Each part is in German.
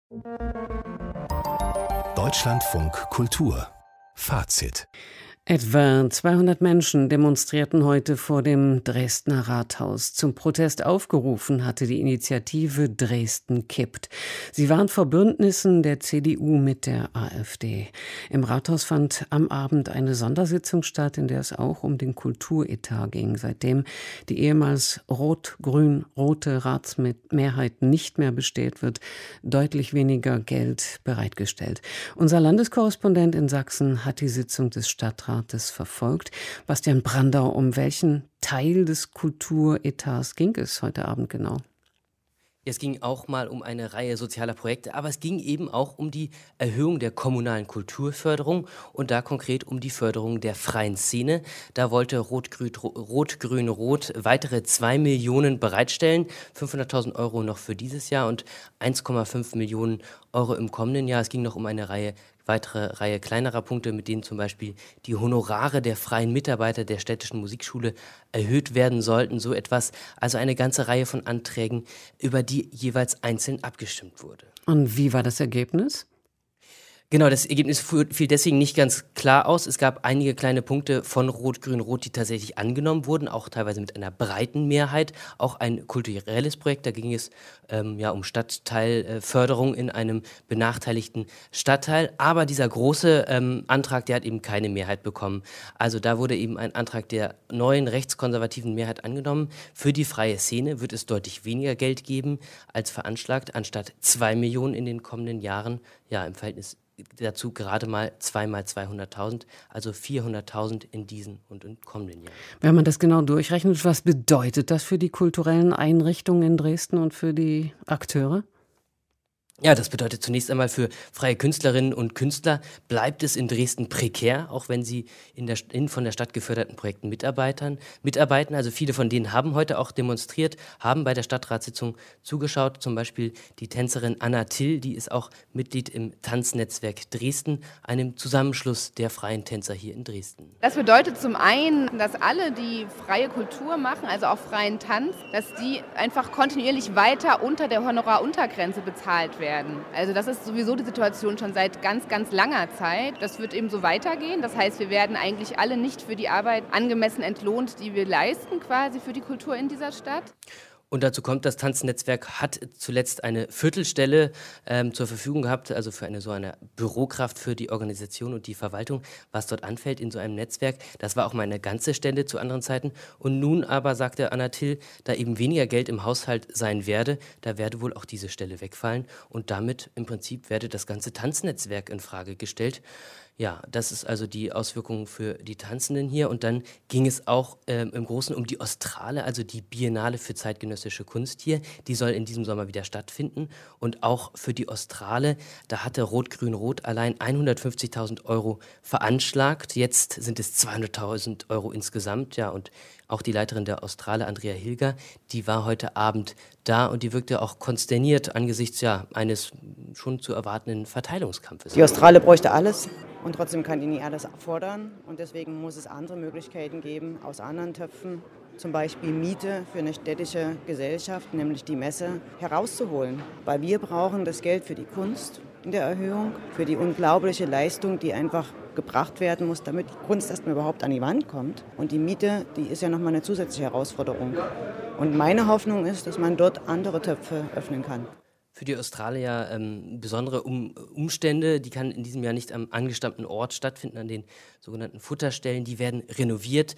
Deutschlandfunk Kultur Fazit. Etwa 200 Menschen demonstrierten heute vor dem Dresdner Rathaus. Zum Protest aufgerufen hatte die Initiative Dresden kippt. Sie warnt vor Bündnissen der CDU mit der AfD. Im Rathaus fand am Abend eine Sondersitzung statt, in der es auch um den Kulturetat ging, seitdem die ehemals rot-grün-rote Ratsmehrheit nicht mehr besteht, wird deutlich weniger Geld bereitgestellt. Unser Landeskorrespondent in Sachsen hat die Sitzung des Stadtrats verfolgt. Bastian Brandau, um welchen Teil des Kulturetats ging es heute Abend genau? Es ging auch mal um eine Reihe sozialer Projekte, aber es ging eben auch um die Erhöhung der kommunalen Kulturförderung und da konkret um die Förderung der freien Szene. Da wollte Rot-Grün-Rot weitere 2 Millionen bereitstellen, 500.000 Euro noch für dieses Jahr und 1,5 Millionen Euro im kommenden Jahr. Es ging noch um eine weitere Reihe kleinerer Punkte, mit denen zum Beispiel die Honorare der freien Mitarbeiter der Städtischen Musikschule erhöht werden sollten. So etwas, also eine ganze Reihe von Anträgen, über die jeweils einzeln abgestimmt wurde. Und wie war das Ergebnis? Genau, das Ergebnis fiel deswegen nicht ganz klar aus. Es gab einige kleine Punkte von Rot-Grün-Rot, die tatsächlich angenommen wurden, auch teilweise mit einer breiten Mehrheit. Auch ein kulturelles Projekt, da ging es um Stadtteilförderung in einem benachteiligten Stadtteil. Aber dieser große Antrag, der hat eben keine Mehrheit bekommen. Also da wurde eben ein Antrag der neuen rechtskonservativen Mehrheit angenommen. Für die freie Szene wird es deutlich weniger Geld geben als veranschlagt, anstatt 2 Millionen in den kommenden Jahren. Ja, im Verhältnis dazu gerade mal 2 mal 200.000, also 400.000 in diesen und in kommenden Jahren. Wenn man das genau durchrechnet, was bedeutet das für die kulturellen Einrichtungen in Dresden und für die Akteure? Ja, das bedeutet zunächst einmal für freie Künstlerinnen und Künstler bleibt es in Dresden prekär, auch wenn sie in von der Stadt geförderten Projekten mitarbeiten. Also viele von denen haben heute auch demonstriert, haben bei der Stadtratssitzung zugeschaut. Zum Beispiel die Tänzerin Anna Till, die ist auch Mitglied im Tanznetzwerk Dresden, einem Zusammenschluss der freien Tänzer hier in Dresden. Das bedeutet zum einen, dass alle, die freie Kultur machen, also auch freien Tanz, dass die einfach kontinuierlich weiter unter der Honoraruntergrenze bezahlt werden. Also das ist sowieso die Situation schon seit ganz, ganz langer Zeit. Das wird eben so weitergehen. Das heißt, wir werden eigentlich alle nicht für die Arbeit angemessen entlohnt, die wir leisten quasi für die Kultur in dieser Stadt. Und dazu kommt, das Tanznetzwerk hat zuletzt eine Viertelstelle zur Verfügung gehabt, also für eine Bürokraft für die Organisation und die Verwaltung, was dort anfällt in so einem Netzwerk. Das war auch mal eine ganze Stelle zu anderen Zeiten. Und nun aber, sagte Anna Till, da eben weniger Geld im Haushalt sein werde, da werde wohl auch diese Stelle wegfallen. Und damit im Prinzip werde das ganze Tanznetzwerk in Frage gestellt. Ja, das ist also die Auswirkung für die Tanzenden hier. Und dann ging es auch im Großen um die Ostrale, also die Biennale für zeitgenössische Kunst hier. Die soll in diesem Sommer wieder stattfinden. Und auch für die Ostrale, da hatte Rot-Grün-Rot allein 150.000 Euro veranschlagt. Jetzt sind es 200.000 Euro insgesamt. Ja, und auch die Leiterin der Ostrale, Andrea Hilger, die war heute Abend da und die wirkte auch konsterniert angesichts eines schon zu erwartenden Verteilungskampfes. Die Ostrale bräuchte alles und trotzdem kann die nie alles fordern. Und deswegen muss es andere Möglichkeiten geben aus anderen Töpfen, zum Beispiel Miete für eine städtische Gesellschaft, nämlich die Messe, herauszuholen. Weil wir brauchen das Geld für die Kunst in der Erhöhung, für die unglaubliche Leistung, die einfach gebracht werden muss, damit die Kunst erstmal überhaupt an die Wand kommt. Und die Miete, die ist ja nochmal eine zusätzliche Herausforderung. Und meine Hoffnung ist, dass man dort andere Töpfe öffnen kann. Für die Australier besondere Umstände, die kann in diesem Jahr nicht am angestammten Ort stattfinden, an den sogenannten Futterstellen, die werden renoviert.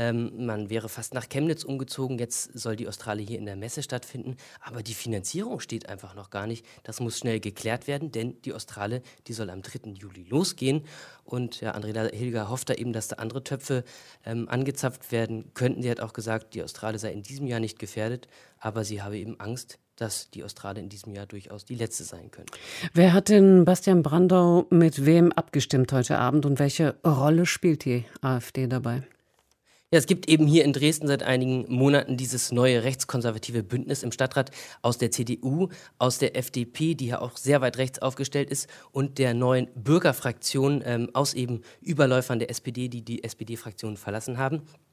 Man wäre fast nach Chemnitz umgezogen, jetzt soll die Australe hier in der Messe stattfinden, aber die Finanzierung steht einfach noch gar nicht. Das muss schnell geklärt werden, denn die Australe, die soll am 3. Juli losgehen und Andrea Hilger hofft da eben, dass da andere Töpfe angezapft werden könnten. Sie hat auch gesagt, die Australe sei in diesem Jahr nicht gefährdet, aber sie habe eben Angst, dass die Australe in diesem Jahr durchaus die letzte sein könnte. Wer hat denn, Bastian Brandau, mit wem abgestimmt heute Abend und welche Rolle spielt die AfD dabei? Ja, es gibt eben hier in Dresden seit einigen Monaten dieses neue rechtskonservative Bündnis im Stadtrat aus der CDU, aus der FDP, die ja auch sehr weit rechts aufgestellt ist, und der neuen Bürgerfraktion aus eben Überläufern der SPD, die die SPD-Fraktion verlassen haben.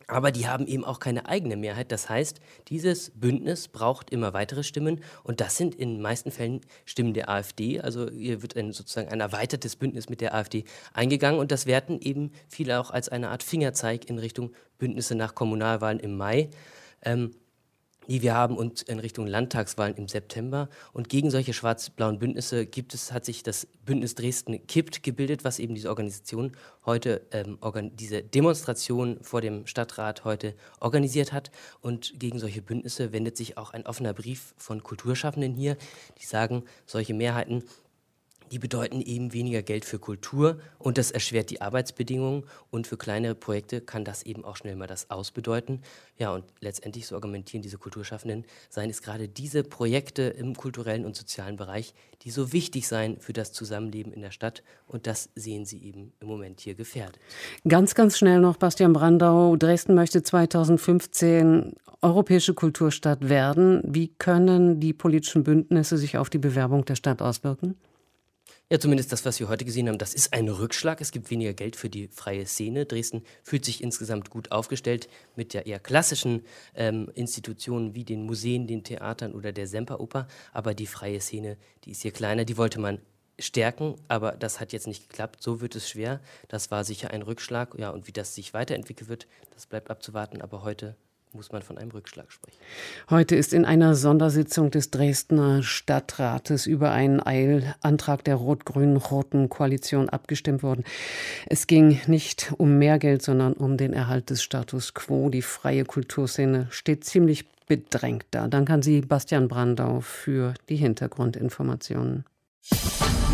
Aber die haben eben auch keine eigene Mehrheit. Das heißt, dieses Bündnis braucht immer weitere Stimmen. Und das sind in den meisten Fällen Stimmen der AfD. Also hier wird sozusagen ein erweitertes Bündnis mit der AfD eingegangen. Und das werten eben viele auch als eine Art Fingerzeig in Richtung Bündnisse nach Kommunalwahlen im Mai. Die wir haben und in Richtung Landtagswahlen im September. Und gegen solche schwarz-blauen Bündnisse hat sich das Bündnis Dresden kippt gebildet, was eben diese Organisation heute, diese Demonstration vor dem Stadtrat heute organisiert hat. Und gegen solche Bündnisse wendet sich auch ein offener Brief von Kulturschaffenden hier, die sagen, solche Mehrheiten, die bedeuten eben weniger Geld für Kultur und das erschwert die Arbeitsbedingungen und für kleinere Projekte kann das eben auch schnell mal das Aus bedeuten. Ja, und letztendlich, so argumentieren diese Kulturschaffenden, seien es gerade diese Projekte im kulturellen und sozialen Bereich, die so wichtig seien für das Zusammenleben in der Stadt und das sehen sie eben im Moment hier gefährdet. Ganz, ganz schnell noch, Bastian Brandau. Dresden möchte 2015 europäische Kulturstadt werden. Wie können die politischen Bündnisse sich auf die Bewerbung der Stadt auswirken? Ja, zumindest das, was wir heute gesehen haben, das ist ein Rückschlag. Es gibt weniger Geld für die freie Szene. Dresden fühlt sich insgesamt gut aufgestellt mit der eher klassischen Institutionen wie den Museen, den Theatern oder der Semperoper. Aber die freie Szene, die ist hier kleiner, die wollte man stärken, aber das hat jetzt nicht geklappt. So wird es schwer. Das war sicher ein Rückschlag. Ja, und wie das sich weiterentwickeln wird, das bleibt abzuwarten. Aber heute muss man von einem Rückschlag sprechen. Heute ist in einer Sondersitzung des Dresdner Stadtrates über einen Eilantrag der rot-grün-roten Koalition abgestimmt worden. Es ging nicht um mehr Geld, sondern um den Erhalt des Status quo. Die freie Kulturszene steht ziemlich bedrängt da. Danke an Sie, Bastian Brandau, für die Hintergrundinformationen.